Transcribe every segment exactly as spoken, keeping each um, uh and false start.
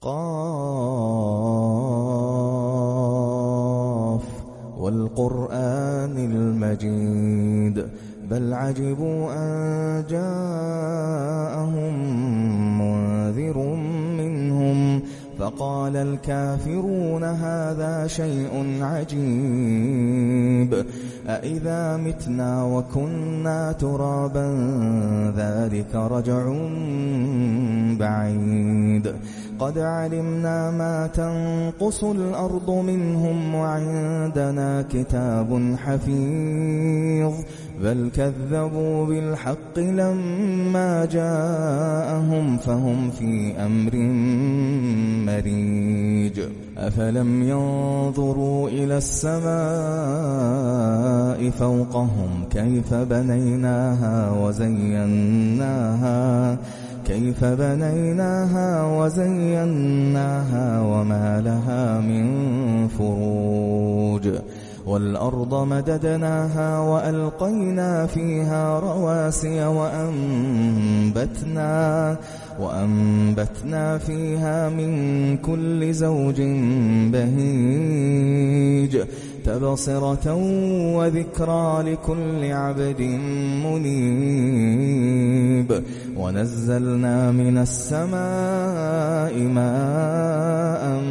قاف والقرآن المجيد بل عجبوا أن جاءهم منذر منهم فقال الكافرون هذا شيء عجيب أإذا متنا وكنا ترابا ذلك رجع بعيد قد علمنا ما تنقص الأرض منهم وعندنا كتاب حفيظ بل كذبوا بالحق لما جاءهم فهم في أمر مريج أفلم ينظروا إلى السماء فوقهم كيف بنيناها وزيناها كيف بنيناها وزيناها وما لها من فروج والأرض مددناها وألقينا فيها رواسي وأنبتنا وأنبتنا فيها من كل زوج بهيج تبصرة وذكرى لكل عبد منيب ونزلنا من السماء ماء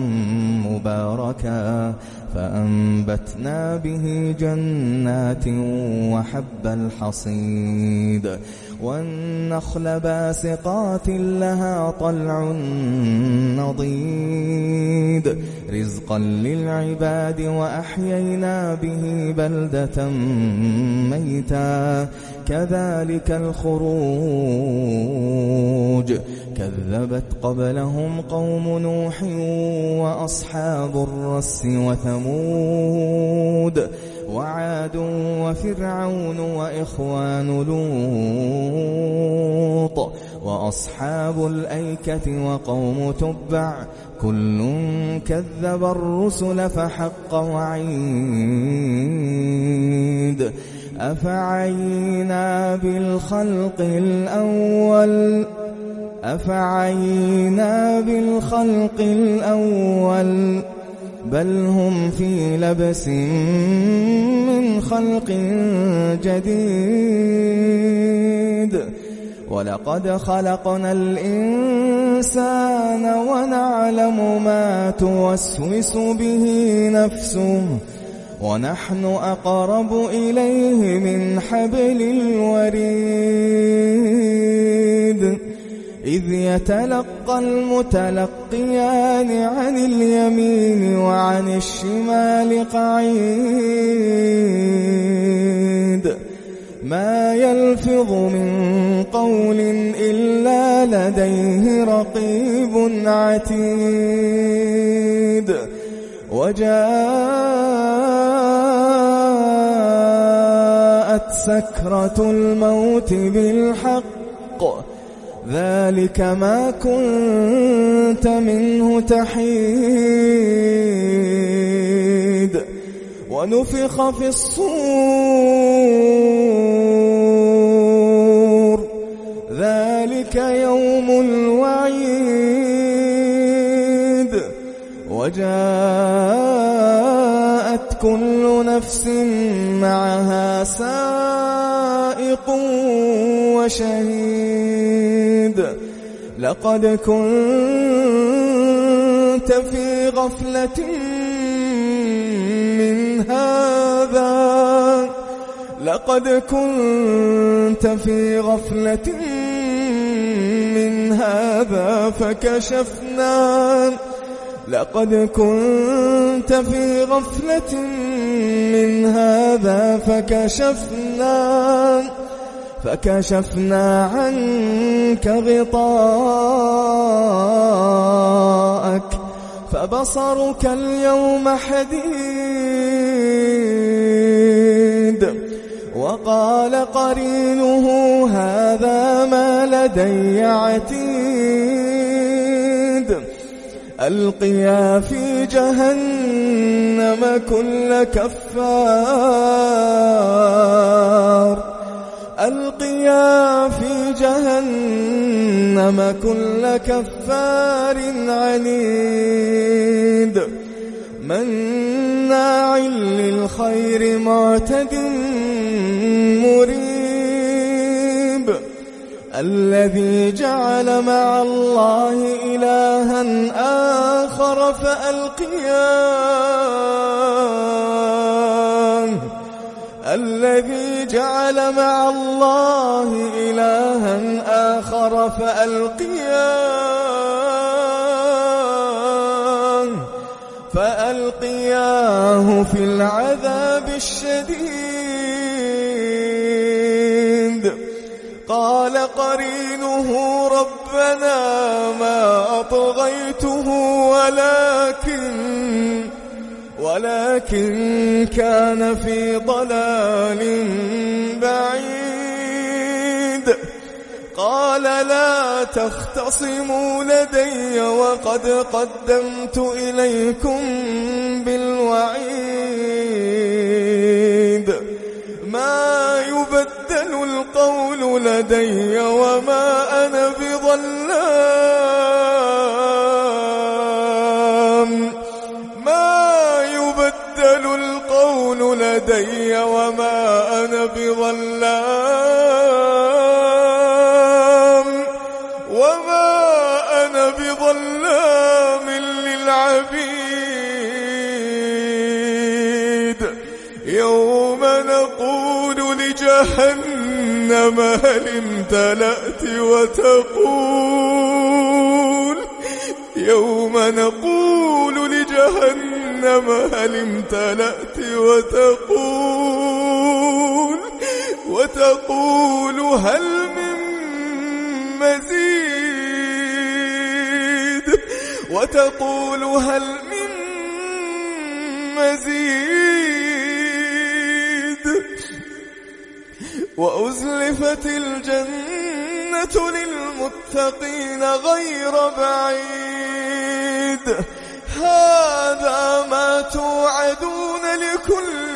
مباركا فأنبتنا به جنات وحب الحصيد والنخل باسقات لها طلع نضيد رزقا للعباد وأحيينا به بلدة ميتا كذلك الخروج كذبت قبلهم قوم نوح وأصحاب الرس وثمود وعاد وفرعون وإخوان لوط وأصحاب الأيكة وقوم تبع كل كذب الرسل فحق وعيد أفعينا بالخلق الأول أفعينا بالخلق الأول بل هم في لبس من خلق جديد ولقد خلقنا الإنسان ونعلم ما توسوس به نفسه ونحن أقرب إليه من حبل الوريد إذ يتلقى المتلقيان عن اليمين وعن الشمال قعيد ما يلفظ من قول إلا لديه رقيب عتيد وجاءت سكرة الموت بالحق ذلك ما كنت منه تحيد ونفخ في الصور ذلك يوم الوعيد وجاءت كل نفس معها سائق وشهيد لقد كنت في غفلة من هذا لقد كنت في غفلة من هذا فكشفنا لقد كنت في غفلة من هذا فكشفنا فكشفنا عنك غطاءك فبصرك اليوم حديد وقال قرينه هذا ما لدي عتيد ألقيا في جهنم كل كفار ألقيا في جهنم كل كفار عنيد مناع للخير معتد مريب الذي جعل مع الله إلها آخر فألقياه الذي جعل مع الله إلها آخر فألقياه فألقياه في العذاب الشديد قال قرينه ربنا ما أطغيته ولكن ولكن كان في ضلال بعيد قال لا تختصموا لدي وقد قدمت إليكم بالوعيد ما يبدل القول لدي وما أنا بظلام ما يبدل القول لدي وما أنا بظلام وما أنا بظلام للعبيد يوم نقول لجهنم هل امتلأت وتقول يوم نقول لجهنم هل امتلأت وتقول وتقول هل من مزيد وتقول هل من مزيد وأزلفت الجنة للمتقين غير بعيد هذا ما توعدون لكل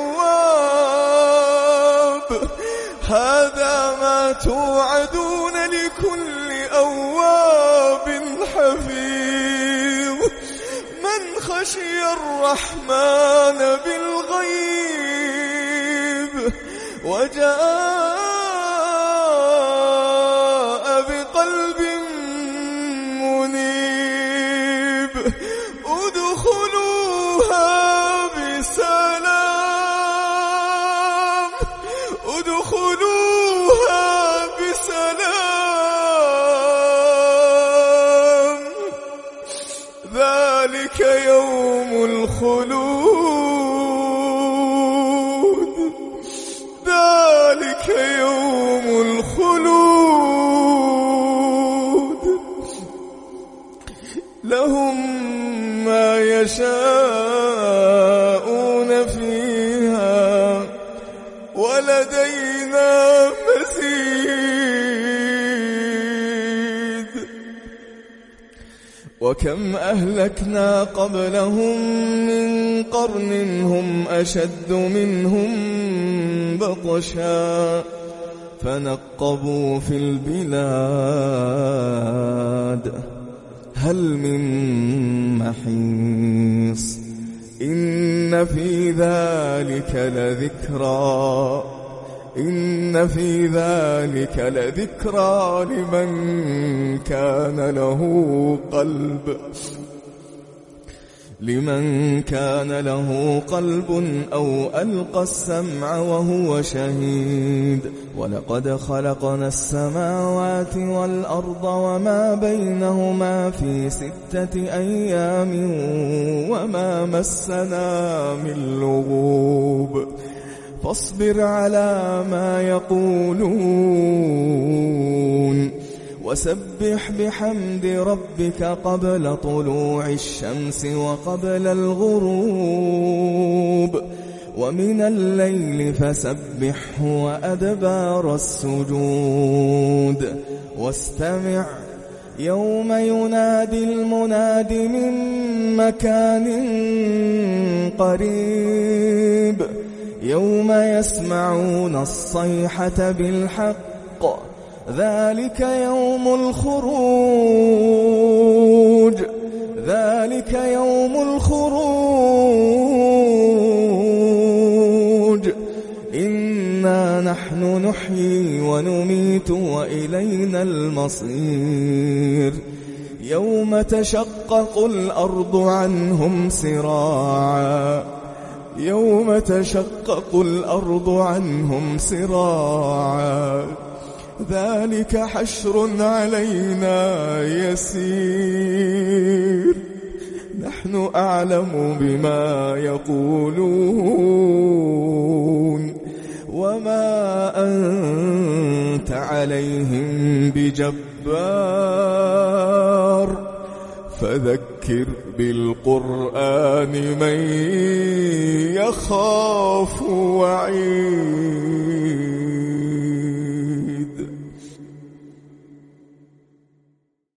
أواب هذا ما توعدون لكل أواب حفيظ من خشي الرحمن بالغيب وجاء بقلب منيب ادخلوها بسلام ادخلوها بسلام ذلك يوم الخلود ذلك يوم الخلود لهم ما يشاءون فيها ولدينا مزيد وكم أهلكنا قبلهم من قرن هم أشد منهم بطشا فنقبوا في البلاد هل من محيص إن في ذلك لذكرى إن في ذلك لذكرى لمن كان له قلب لمن كان له قلب أو ألقى السمع وهو شهيد ولقد خلقنا السماوات والأرض وما بينهما في ستة أيام وما مسنا من لغوب فاصبر على ما يقولون وسبح بحمد ربك قبل طلوع الشمس وقبل الغروب ومن الليل فسبحه وأدبار السجود واستمع يوم ينادي المناد من مكان قريب يوم يسمعون الصيحة بالحق ذلك يوم الخروج ذلك يوم الخروج إنا نحن نحيي ونميت وإلينا المصير يوم تشقق الأرض عنهم سراعا يوم تشقق الأرض عنهم سراعا ذلك حشر علينا يسير نحن أعلم بما يقولون وما أنت عليهم بجبار فذكر بالقرآن من يخاف وعيد.